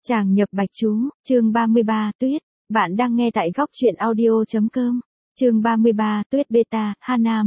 Chàng nhập bạch chú, chương 33, Tuyết. Bạn đang nghe tại góc truyện audio.com. Chương 33, Tuyết beta, Hana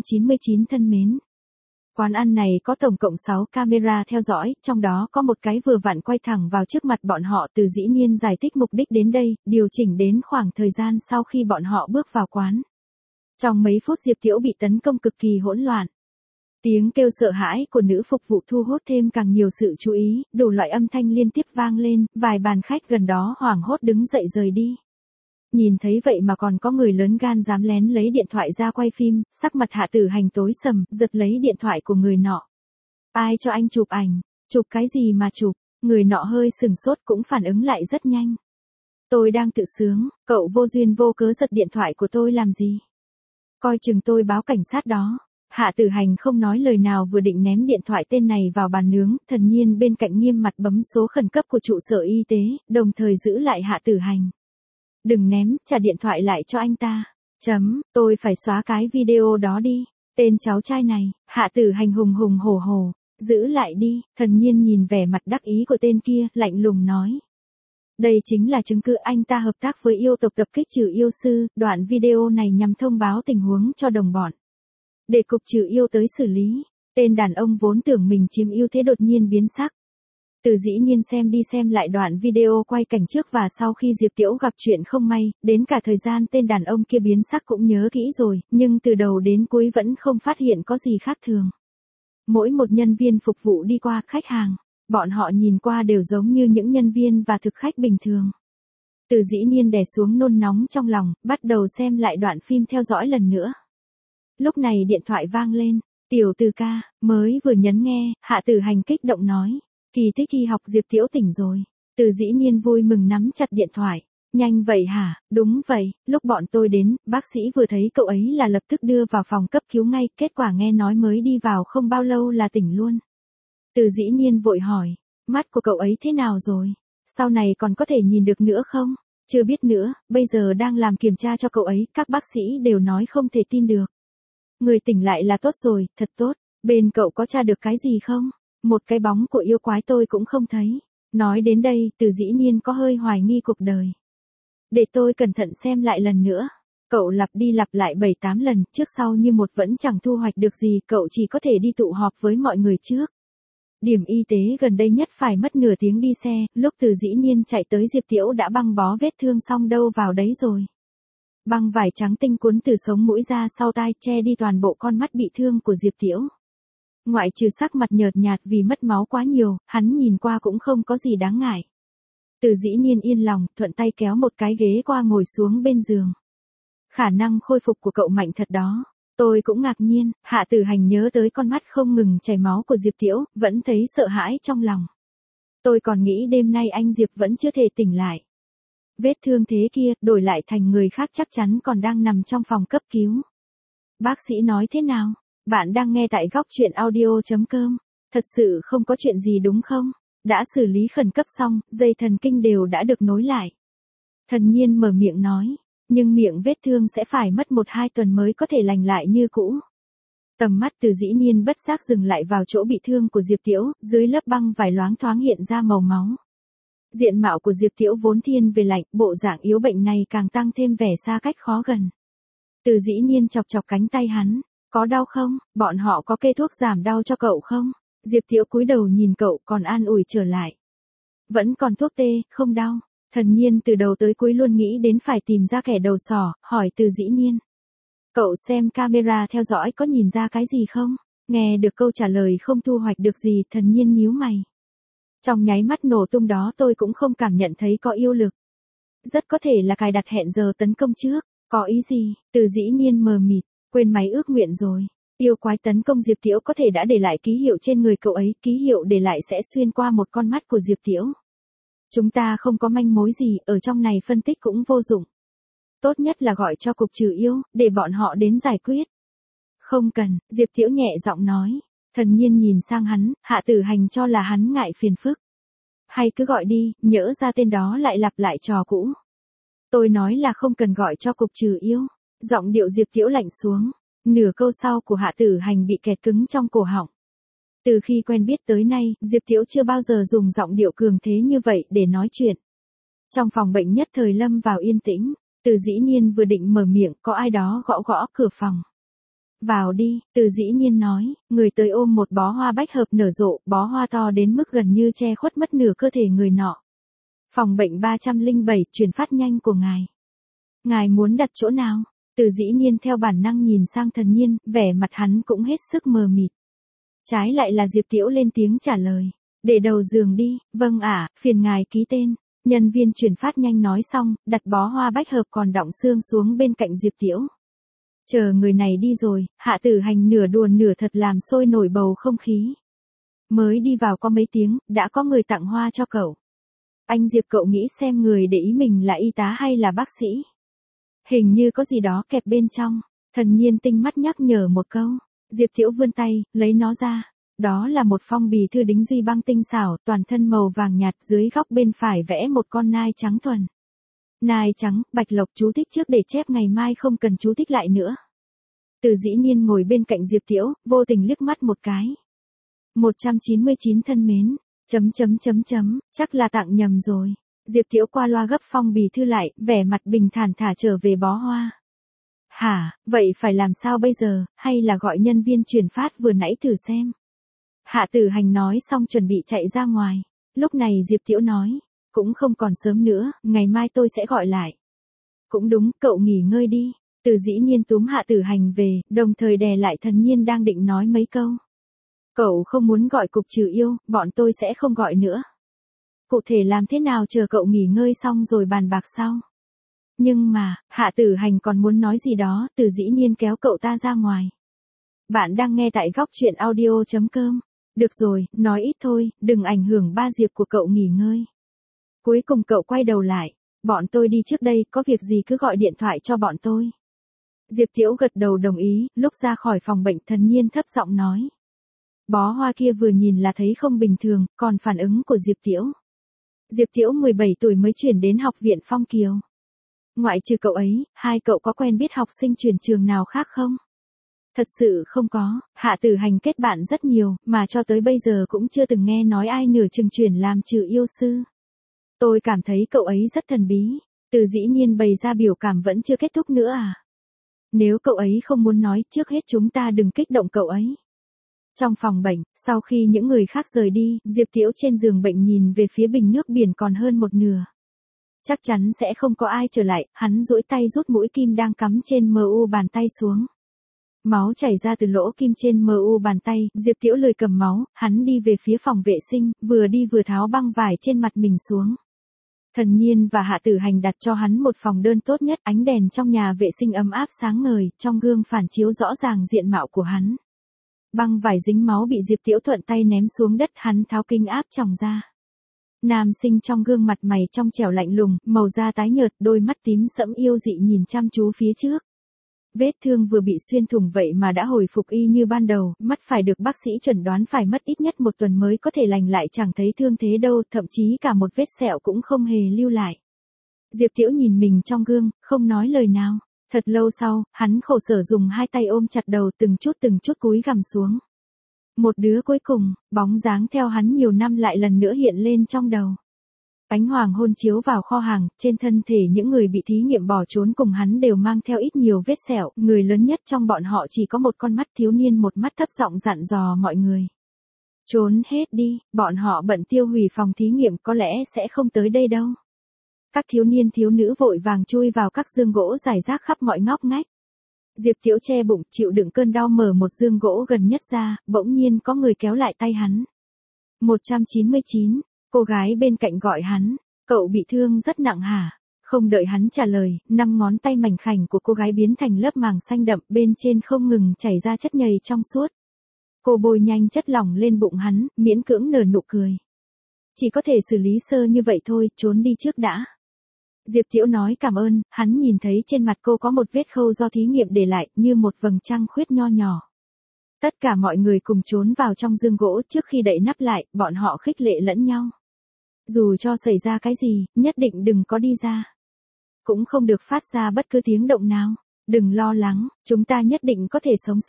199 thân mến. Quán ăn này có tổng cộng 6 camera theo dõi, trong đó có một cái vừa vặn quay thẳng vào trước mặt bọn họ. Từ Dĩ Nhiên giải thích mục đích đến đây, điều chỉnh đến khoảng thời gian sau khi bọn họ bước vào quán. Trong mấy phút Diệp Tiểu bị tấn công cực kỳ hỗn loạn. Tiếng kêu sợ hãi của nữ phục vụ thu hút thêm càng nhiều sự chú ý, đủ loại âm thanh liên tiếp vang lên, vài bàn khách gần đó hoảng hốt đứng dậy rời đi. Nhìn thấy vậy mà còn có người lớn gan dám lén lấy điện thoại ra quay phim, sắc mặt Hạ Tử Hành tối sầm, giật lấy điện thoại của người nọ. Ai cho anh chụp ảnh? Chụp cái gì mà chụp? Người nọ hơi sừng sốt cũng phản ứng lại rất nhanh. Tôi đang tự sướng, cậu vô duyên vô cớ giật điện thoại của tôi làm gì? Coi chừng tôi báo cảnh sát đó. Hạ Tử Hành không nói lời nào vừa định ném điện thoại tên này vào bàn nướng, Thần Nhiên bên cạnh nghiêm mặt bấm số khẩn cấp của trụ sở y tế, đồng thời giữ lại Hạ Tử Hành. Đừng ném, trả điện thoại lại cho anh ta. Tôi phải xóa cái video đó đi. Tên cháu trai này, Hạ Tử Hành hùng hùng hổ hổ. Giữ lại đi, Thần Nhiên nhìn vẻ mặt đắc ý của tên kia, lạnh lùng nói. Đây chính là chứng cứ anh ta hợp tác với yêu tộc tập kích trừ yêu sư, đoạn video này nhằm thông báo tình huống cho đồng bọn. Để cục trừ yêu tới xử lý, tên đàn ông vốn tưởng mình chiếm ưu thế đột nhiên biến sắc. Từ Dĩ Nhiên xem đi xem lại đoạn video quay cảnh trước và sau khi Diệp Tiểu gặp chuyện không may, đến cả thời gian tên đàn ông kia biến sắc cũng nhớ kỹ rồi, nhưng từ đầu đến cuối vẫn không phát hiện có gì khác thường. Mỗi một nhân viên phục vụ đi qua khách hàng, bọn họ nhìn qua đều giống như những nhân viên và thực khách bình thường. Từ Dĩ Nhiên đè xuống nôn nóng trong lòng, bắt đầu xem lại đoạn phim theo dõi lần nữa. Lúc này điện thoại vang lên, Tiểu Từ ca, mới vừa nhấn nghe, Hạ Tử Hành kích động nói, kỳ tích y học Diệp Tiểu tỉnh rồi. Từ Dĩ Nhiên vui mừng nắm chặt điện thoại, nhanh vậy hả? Đúng vậy, lúc bọn tôi đến, bác sĩ vừa thấy cậu ấy là lập tức đưa vào phòng cấp cứu ngay, kết quả nghe nói mới đi vào không bao lâu là tỉnh luôn. Từ Dĩ Nhiên vội hỏi, mắt của cậu ấy thế nào rồi? Sau này còn có thể nhìn được nữa không? Chưa biết nữa, bây giờ đang làm kiểm tra cho cậu ấy, các bác sĩ đều nói không thể tin được. Người tỉnh lại là tốt rồi, thật tốt. Bên cậu có tra được cái gì không? Một cái bóng của yêu quái tôi cũng không thấy. Nói đến đây, Từ Dĩ Nhiên có hơi hoài nghi cuộc đời. Để tôi cẩn thận xem lại lần nữa. Cậu lặp đi lặp lại 7-8 lần, trước sau như một vẫn chẳng thu hoạch được gì, cậu chỉ có thể đi tụ họp với mọi người trước. Điểm y tế gần đây nhất phải mất nửa tiếng đi xe, lúc Từ Dĩ Nhiên chạy tới Diệp Tiểu đã băng bó vết thương xong đâu vào đấy rồi. Băng vải trắng tinh cuốn từ sống mũi ra sau tai che đi toàn bộ con mắt bị thương của Diệp Tiểu. Ngoại trừ sắc mặt nhợt nhạt vì mất máu quá nhiều, hắn nhìn qua cũng không có gì đáng ngại. Từ Dĩ Nhiên yên lòng, thuận tay kéo một cái ghế qua ngồi xuống bên giường. Khả năng khôi phục của cậu mạnh thật đó. Tôi cũng ngạc nhiên, Hạ Tử Hành nhớ tới con mắt không ngừng chảy máu của Diệp Tiểu, vẫn thấy sợ hãi trong lòng. Tôi còn nghĩ đêm nay anh Diệp vẫn chưa thể tỉnh lại. Vết thương thế kia, đổi lại thành người khác chắc chắn còn đang nằm trong phòng cấp cứu. Bác sĩ nói thế nào? Bạn đang nghe tại góc truyện audio.com. Thật sự không có chuyện gì đúng không? Đã xử lý khẩn cấp xong, dây thần kinh đều đã được nối lại. Thần Nhiên mở miệng nói, nhưng miệng vết thương sẽ phải mất 1-2 tuần mới có thể lành lại như cũ. Tầm mắt Từ Dĩ Nhiên bất giác dừng lại vào chỗ bị thương của Diệp Tiểu, dưới lớp băng vải loáng thoáng hiện ra màu máu. Diện mạo của Diệp Tiểu vốn thiên về lạnh, bộ dạng yếu bệnh này càng tăng thêm vẻ xa cách khó gần. Từ Dĩ Nhiên chọc chọc cánh tay hắn, có đau không? Bọn họ có kê thuốc giảm đau cho cậu không? Diệp Tiểu cúi đầu nhìn cậu còn an ủi trở lại. Vẫn còn thuốc tê, không đau. Thần Nhiên từ đầu tới cuối luôn nghĩ đến phải tìm ra kẻ đầu sỏ, hỏi Từ Dĩ Nhiên. Cậu xem camera theo dõi có nhìn ra cái gì không? Nghe được câu trả lời không thu hoạch được gì, Thần Nhiên nhíu mày. Trong nháy mắt nổ tung đó tôi cũng không cảm nhận thấy có yêu lực. Rất có thể là cài đặt hẹn giờ tấn công trước. Có ý gì? Từ Dĩ Nhiên mờ mịt, quên máy ước nguyện rồi. Yêu quái tấn công Diệp Tiểu có thể đã để lại ký hiệu trên người cậu ấy, ký hiệu để lại sẽ xuyên qua một con mắt của Diệp Tiểu. Chúng ta không có manh mối gì, ở trong này phân tích cũng vô dụng. Tốt nhất là gọi cho cục trừ yêu, để bọn họ đến giải quyết. Không cần, Diệp Tiểu nhẹ giọng nói. Thần Nhiên nhìn sang hắn, Hạ Tử Hành cho là hắn ngại phiền phức. Hay cứ gọi đi, nhỡ ra tên đó lại lặp lại trò cũ. Tôi nói là không cần gọi cho cục trừ yêu. Giọng điệu Diệp Tiểu lạnh xuống. Nửa câu sau của Hạ Tử Hành bị kẹt cứng trong cổ họng. Từ khi quen biết tới nay, Diệp Tiễu chưa bao giờ dùng giọng điệu cường thế như vậy để nói chuyện. Trong phòng bệnh nhất thời lâm vào yên tĩnh, Từ Dĩ Nhiên vừa định mở miệng, có ai đó gõ gõ cửa phòng. Vào đi, Từ Dĩ Nhiên nói, người tới ôm một bó hoa bách hợp nở rộ, bó hoa to đến mức gần như che khuất mất nửa cơ thể người nọ. Phòng bệnh 307, truyền phát nhanh của ngài. Ngài muốn đặt chỗ nào? Từ Dĩ Nhiên theo bản năng nhìn sang Thần Nhiên, vẻ mặt hắn cũng hết sức mờ mịt. Trái lại là Diệp Tiễu lên tiếng trả lời. Để đầu giường đi, vâng ạ, phiền ngài ký tên. Nhân viên chuyển phát nhanh nói xong, đặt bó hoa bách hợp còn đọng xương xuống bên cạnh Diệp Tiễu. Chờ người này đi rồi, Hạ Tử Hành nửa đùa nửa thật làm sôi nổi bầu không khí. Mới đi vào có mấy tiếng, đã có người tặng hoa cho cậu. Anh Diệp, cậu nghĩ xem người để ý mình là y tá hay là bác sĩ? Hình như có gì đó kẹp bên trong. Thần Nhiên tinh mắt nhắc nhở một câu. Diệp Tiễu vươn tay, lấy nó ra. Đó là một phong bì thư đính duy băng tinh xảo, toàn thân màu vàng nhạt, dưới góc bên phải vẽ một con nai trắng thuần. Nai trắng, bạch lộc chú thích trước để chép ngày mai không cần chú thích lại nữa. Từ Dĩ Nhiên ngồi bên cạnh Diệp Tiễu, vô tình liếc mắt một cái. 199 thân mến, chắc là tặng nhầm rồi. Diệp Tiễu qua loa gấp phong bì thư lại, vẻ mặt bình thản thả trở về bó hoa. Hả, vậy phải làm sao bây giờ, hay là gọi nhân viên chuyển phát vừa nãy thử xem. Hạ Tử Hành nói xong chuẩn bị chạy ra ngoài. Lúc này Diệp Tiễu nói, cũng không còn sớm nữa, ngày mai tôi sẽ gọi lại. Cũng đúng, cậu nghỉ ngơi đi. Từ Dĩ Nhiên túm Hạ Tử Hành về, đồng thời đè lại Thần Nhiên đang định nói mấy câu. Cậu không muốn gọi cục trừ yêu, bọn tôi sẽ không gọi nữa. Cụ thể làm thế nào chờ cậu nghỉ ngơi xong rồi bàn bạc sau. Nhưng mà, Hạ Tử Hành còn muốn nói gì đó, Từ Dĩ Nhiên kéo cậu ta ra ngoài. Bạn đang nghe tại góc truyện audio.com. Được rồi, nói ít thôi, đừng ảnh hưởng ba Diệp của cậu nghỉ ngơi. Cuối cùng cậu quay đầu lại. Bọn tôi đi trước đây, có việc gì cứ gọi điện thoại cho bọn tôi. Diệp Tiễu gật đầu đồng ý, lúc ra khỏi phòng bệnh Thần Nhiên thấp giọng nói. Bó hoa kia vừa nhìn là thấy không bình thường, còn phản ứng của Diệp Tiễu. Diệp Tiễu 17 tuổi mới chuyển đến học viện Phong Kiều. Ngoại trừ cậu ấy, hai cậu có quen biết học sinh chuyển trường nào khác không? Thật sự không có, Hạ Tử Hành kết bạn rất nhiều, mà cho tới bây giờ cũng chưa từng nghe nói ai nửa chừng chuyển làm trừ yêu sư. Tôi cảm thấy cậu ấy rất thần bí. Từ Dĩ Nhiên bày ra biểu cảm vẫn chưa kết thúc nữa à? Nếu cậu ấy không muốn nói, trước hết chúng ta đừng kích động cậu ấy. Trong phòng bệnh, sau khi những người khác rời đi, Diệp Tiễu trên giường bệnh nhìn về phía bình nước biển còn hơn một nửa. Chắc chắn sẽ không có ai trở lại, hắn duỗi tay rút mũi kim đang cắm trên MU bàn tay xuống. Máu chảy ra từ lỗ kim trên MU bàn tay, Diệp Tiễu lười cầm máu, hắn đi về phía phòng vệ sinh, vừa đi vừa tháo băng vải trên mặt mình xuống. Thần Nhiên và Hạ Tử Hành đặt cho hắn một phòng đơn tốt nhất, ánh đèn trong nhà vệ sinh ấm áp sáng ngời, trong gương phản chiếu rõ ràng diện mạo của hắn. Băng vải dính máu bị Diệp Tiễu thuận tay ném xuống đất, hắn tháo kính áp tròng ra. Nam sinh trong gương mặt mày trong trẻo lạnh lùng, màu da tái nhợt, đôi mắt tím sẫm yêu dị nhìn chăm chú phía trước. Vết thương vừa bị xuyên thủng vậy mà đã hồi phục y như ban đầu, mắt phải được bác sĩ chẩn đoán phải mất ít nhất 1 tuần mới có thể lành lại, chẳng thấy thương thế đâu, thậm chí cả một vết sẹo cũng không hề lưu lại. Diệp Tiễu nhìn mình trong gương, không nói lời nào. Thật lâu sau, hắn khổ sở dùng hai tay ôm chặt đầu, từng chút cúi gằm xuống. Một đứa cuối cùng, bóng dáng theo hắn nhiều năm lại lần nữa hiện lên trong đầu. Ánh hoàng hôn chiếu vào kho hàng, trên thân thể những người bị thí nghiệm bỏ trốn cùng hắn đều mang theo ít nhiều vết sẹo, người lớn nhất trong bọn họ chỉ có một con mắt, thiếu niên một mắt thấp giọng dặn dò mọi người. Trốn hết đi, bọn họ bận tiêu hủy phòng thí nghiệm, có lẽ sẽ không tới đây đâu. Các thiếu niên thiếu nữ vội vàng chui vào các giường gỗ rải rác khắp mọi ngóc ngách. Diệp Tiễu che bụng, chịu đựng cơn đau mở một giường gỗ gần nhất ra, bỗng nhiên có người kéo lại tay hắn. 199, cô gái bên cạnh gọi hắn, cậu bị thương rất nặng hả? Không đợi hắn trả lời, 5 ngón tay mảnh khảnh của cô gái biến thành lớp màng xanh đậm, bên trên không ngừng chảy ra chất nhầy trong suốt. Cô bôi nhanh chất lỏng lên bụng hắn, miễn cưỡng nở nụ cười. Chỉ có thể xử lý sơ như vậy thôi, trốn đi trước đã. Diệp Tiễu nói cảm ơn, hắn nhìn thấy trên mặt cô có một vết khâu do thí nghiệm để lại, như một vầng trăng khuyết nho nhỏ. Tất cả mọi người cùng trốn vào trong giường gỗ, trước khi đậy nắp lại, bọn họ khích lệ lẫn nhau. Dù cho xảy ra cái gì, nhất định đừng có đi ra. Cũng không được phát ra bất cứ tiếng động nào. Đừng lo lắng, chúng ta nhất định có thể sống sót.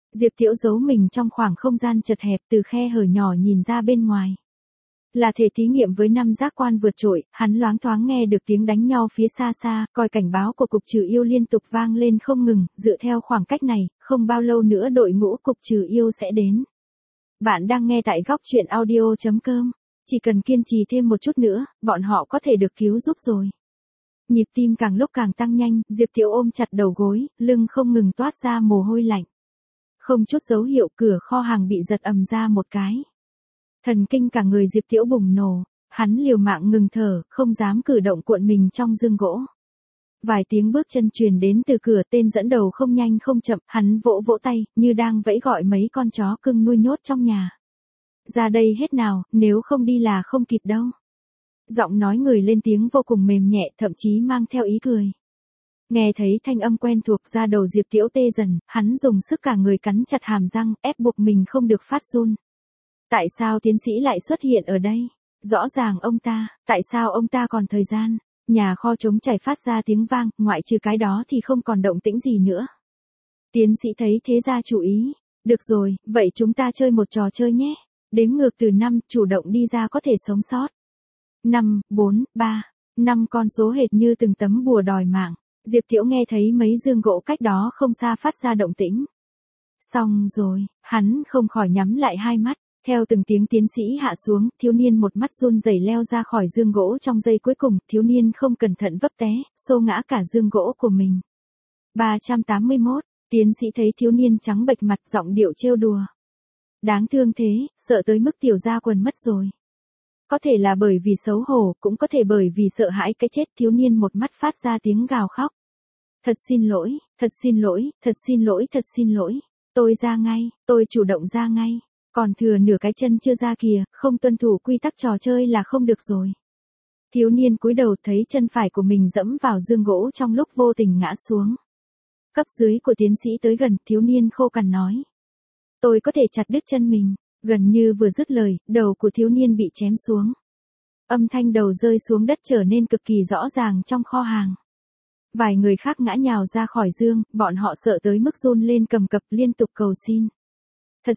Diệp Tiễu giấu mình trong khoảng không gian chật hẹp từ khe hở nhỏ nhìn ra bên ngoài. Là thể thí nghiệm với 5 giác quan vượt trội, hắn loáng thoáng nghe được tiếng đánh nhau phía xa xa, còi cảnh báo của cục trừ yêu liên tục vang lên không ngừng, dựa theo khoảng cách này, không bao lâu nữa đội ngũ cục trừ yêu sẽ đến. Bạn đang nghe tại góc truyện audio.com. Chỉ cần kiên trì thêm một chút nữa, bọn họ có thể được cứu giúp rồi. Nhịp tim càng lúc càng tăng nhanh, Diệp Tiễu ôm chặt đầu gối, lưng không ngừng toát ra mồ hôi lạnh. Không chút dấu hiệu cửa kho hàng bị giật ầm ra một cái. Thần kinh cả người Diệp Tiễu bùng nổ, hắn liều mạng ngừng thở, không dám cử động cuộn mình trong giường gỗ. Vài tiếng bước chân truyền đến từ cửa, tên dẫn đầu không nhanh không chậm, hắn vỗ vỗ tay, như đang vẫy gọi mấy con chó cưng nuôi nhốt trong nhà. Ra đây hết nào, nếu không đi là không kịp đâu. Giọng nói người lên tiếng vô cùng mềm nhẹ, thậm chí mang theo ý cười. Nghe thấy thanh âm quen thuộc, ra đầu Diệp Tiễu tê dần, hắn dùng sức cả người cắn chặt hàm răng, ép buộc mình không được phát run. Tại sao tiến sĩ lại xuất hiện ở đây? Rõ ràng tại sao ông ta còn thời gian? Nhà kho trống chảy phát ra tiếng vang, ngoại trừ cái đó thì không còn động tĩnh gì nữa. Tiến sĩ thấy thế ra chủ ý. Được rồi, vậy chúng ta chơi một trò chơi nhé. Đếm ngược từ 5, chủ động đi ra có thể sống sót. 5, 4, 3, 5 con số hệt như từng tấm bùa đòi mạng. Diệp Tiễu nghe thấy mấy giường gỗ cách đó không xa phát ra động tĩnh. Xong rồi, hắn không khỏi nhắm lại hai mắt. Theo từng tiếng tiến sĩ hạ xuống, thiếu niên một mắt run rẩy leo ra khỏi giường gỗ trong giây cuối cùng, thiếu niên không cẩn thận vấp té, xô ngã cả giường gỗ của mình. 381, tiến sĩ thấy thiếu niên trắng bệch mặt, giọng điệu trêu đùa. Đáng thương thế, sợ tới mức tiểu ra quần mất rồi. Có thể là bởi vì xấu hổ, cũng có thể bởi vì sợ hãi cái chết, thiếu niên một mắt phát ra tiếng gào khóc. Thật xin lỗi, thật xin lỗi, thật xin lỗi, thật xin lỗi. Tôi ra ngay, tôi chủ động ra ngay. Còn thừa nửa cái chân chưa ra kìa, không tuân thủ quy tắc trò chơi là không được rồi. Thiếu niên cúi đầu thấy chân phải của mình dẫm vào giường gỗ trong lúc vô tình ngã xuống. Cấp dưới của tiến sĩ tới gần, thiếu niên khô cằn nói. Tôi có thể chặt đứt chân mình. Gần như vừa dứt lời, đầu của thiếu niên bị chém xuống. Âm thanh đầu rơi xuống đất trở nên cực kỳ rõ ràng trong kho hàng. Vài người khác ngã nhào ra khỏi giường, bọn họ sợ tới mức run lên cầm cập liên tục cầu xin. Thật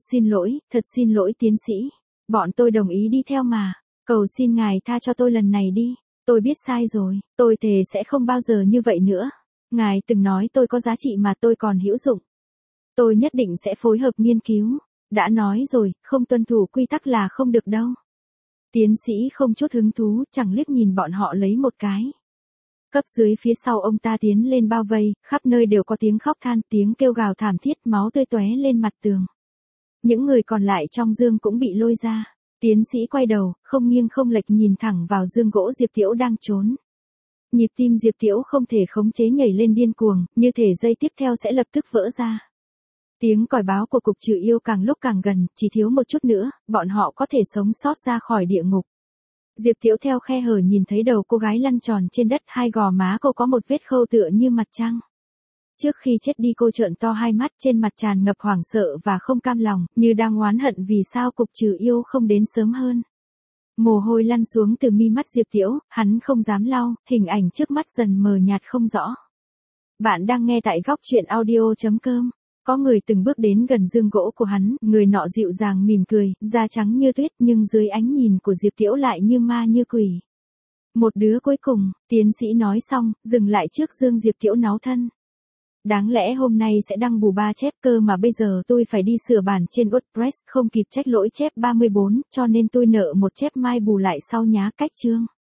xin lỗi tiến sĩ. Bọn tôi đồng ý đi theo mà. Cầu xin ngài tha cho tôi lần này đi. Tôi biết sai rồi, tôi thề sẽ không bao giờ như vậy nữa. Ngài từng nói tôi có giá trị mà tôi còn hữu dụng. Tôi nhất định sẽ phối hợp nghiên cứu. Đã nói rồi, không tuân thủ quy tắc là không được đâu. Tiến sĩ không chút hứng thú, chẳng liếc nhìn bọn họ lấy một cái. Cấp dưới phía sau ông ta tiến lên bao vây, khắp nơi đều có tiếng khóc than, tiếng kêu gào thảm thiết, máu tươi tóe lên mặt tường. Những người còn lại trong giường cũng bị lôi ra. Tiến sĩ quay đầu, không nghiêng không lệch nhìn thẳng vào giường gỗ Diệp Tiễu đang trốn. Nhịp tim Diệp Tiễu không thể khống chế nhảy lên điên cuồng, như thể giây tiếp theo sẽ lập tức vỡ ra. Tiếng còi báo của cục trừ yêu càng lúc càng gần, chỉ thiếu một chút nữa, bọn họ có thể sống sót ra khỏi địa ngục. Diệp Tiễu theo khe hở nhìn thấy đầu cô gái lăn tròn trên đất, hai gò má cô có một vết khâu tựa như mặt trăng. Trước khi chết đi cô trợn to hai mắt, trên mặt tràn ngập hoảng sợ và không cam lòng, như đang oán hận vì sao cục trừ yêu không đến sớm hơn. Mồ hôi lăn xuống từ mi mắt Diệp Tiễu, hắn không dám lau, hình ảnh trước mắt dần mờ nhạt không rõ. Bạn đang nghe tại góc truyện audio.com. Có người từng bước đến gần giường gỗ của hắn, người nọ dịu dàng mỉm cười, da trắng như tuyết nhưng dưới ánh nhìn của Diệp Tiễu lại như ma như quỷ. Một đứa cuối cùng, tiến sĩ nói xong, dừng lại trước giường Diệp Tiễu náu thân. Đáng lẽ hôm nay sẽ đăng bù 3 chép cơ mà bây giờ tôi phải đi sửa bản trên WordPress, không kịp trách lỗi chép 34, cho nên tôi nợ một chép mai bù lại sau nhá, cách chương.